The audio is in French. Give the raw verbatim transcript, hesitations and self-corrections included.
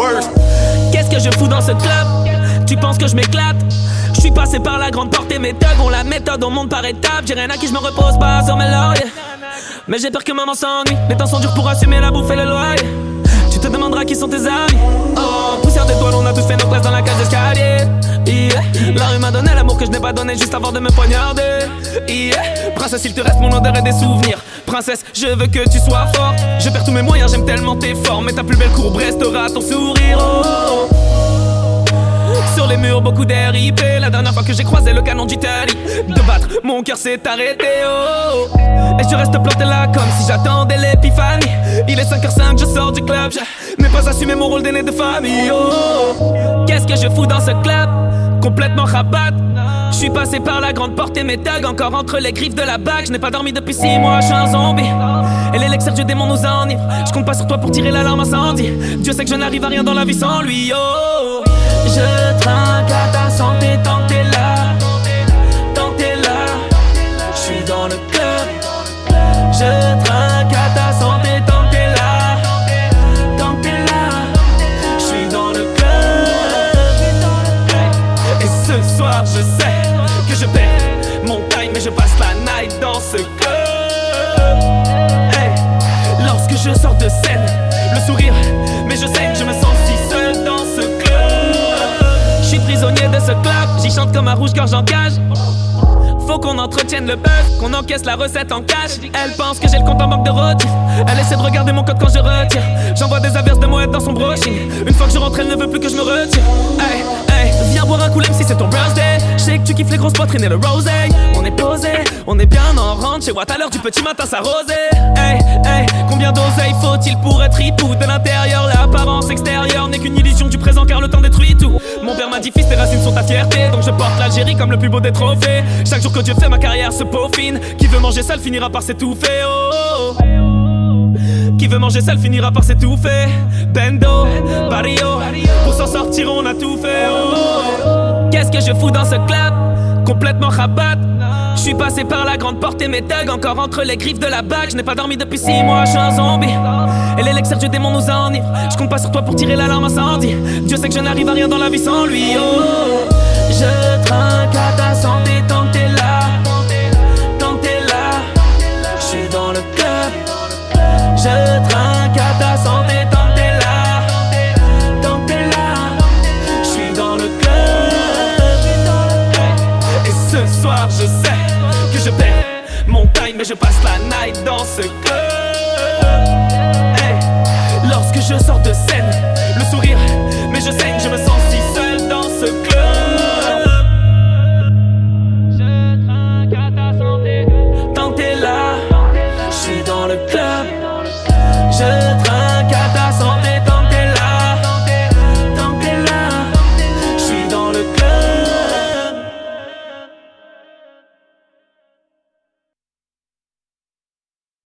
first. Qu'est-ce que je fous dans ce club? Tu penses que je m'éclate? Je suis passé par la grande porte et mes thugs ont la méthode, on monte par étapes. J'ai rien à qui je me repose pas sur mes lauriers. Mais j'ai peur que maman s'ennuie. Les temps sont durs pour assumer la bouffe et le loyer. Tu te demanderas qui sont tes amis. Oh, poussière d'étoiles, on a tous fait nos places dans la cage d'escalier. Yeah. La rue m'a donné l'amour que je n'ai pas donné juste avant de me poignarder. Yeah. Princesse, il te reste mon odeur et des souvenirs. Princesse, je veux que tu sois forte. Je perds tous mes moyens, j'aime tellement tes formes. Mais ta plus belle courbe restera ton sourire. Oh. Sur les murs, beaucoup d'air I P. La dernière fois que j'ai croisé le canon d'Italie, de battre, mon cœur s'est arrêté. Oh. Et je reste planté là comme si j'attendais l'épiphanie. Il est cinq heures cinq, je sors du club. Je n'ai pas assumé mon rôle d'aîné de famille. Oh. Qu'est-ce que je fous dans ce club? Complètement rabat. Je suis passé par la grande porte et mes thugs encore entre les griffes de la bague. Je n'ai pas dormi depuis six mois, je suis un zombie. Et l'élixir du démon nous enivre. Je compte pas sur toi pour tirer l'alarme incendie. Dieu sait que je n'arrive à rien dans la vie sans lui. Oh. Je trinque à ta santé tant que t'es là. Tant que t'es là. Je suis dans le club. Je trinque à ta santé tant que t'es là. Tant que t'es là. Je suis dans le club. Et ce soir je sais que je perds mon time. Mais je passe la night dans ce club. Hey. Lorsque je sors de scène, le sourire, mais je sais que je me sens si seul dans ce club. Je suis prisonnier de ce club, j'y chante comme un rouge-gorge en cage. Faut qu'on entretienne le buzz, qu'on encaisse la recette en cash. Elle pense que j'ai le compte en banque de rôti. Elle essaie de regarder mon code quand je retire. J'envoie des averses de moettes dans son brushing. Une fois que je rentre, elle ne veut plus que je me retire. Hey, hey, viens boire un coup même si c'est ton birthday. Je sais que tu kiffes les grosses poitrines et le rosé. On est posé, on est bien en rentre chez Watt à l'heure du petit matin s'arroser. Hey, hey, combien d'oseilles faut-il pour être hipou? De l'intérieur, l'apparence extérieure n'est qu'une illusion du présent car le temps détruit tout. Mon père m'a dit fils, tes racines sont ta fierté. Donc je porte l'Algérie comme le plus beau des trophées. Chaque jour que Dieu fait, ma carrière se peaufine. Qui veut manger seul finira par s'étouffer. Oh, oh. Qui veut manger seul finira par s'étouffer. Bendo, Barrio, pour s'en sortir on a tout fait. Oh, oh. Qu'est-ce que je fous dans ce club? Complètement rabat. Je suis passé par la grande porte et mes thugs encore entre les griffes de la bague. Je n'ai pas dormi depuis six mois, je suis un zombie. Et l'élixir du démon nous enivre. Je compte pas sur toi pour tirer l'alarme incendie. Dieu sait que je n'arrive à rien dans la vie sans lui. Oh, je trinque à ta santé tant que t'es là. Tant que t'es là. Je suis dans le club. Je trinque à ta santé tant que t'es là. Tant que t'es là. Je suis dans le club. Et ce soir je sais que je perds mon time, mais je passe la night dans ce club. Hey. Lorsque je sors de scène, le sourire, mais je sais que je me sens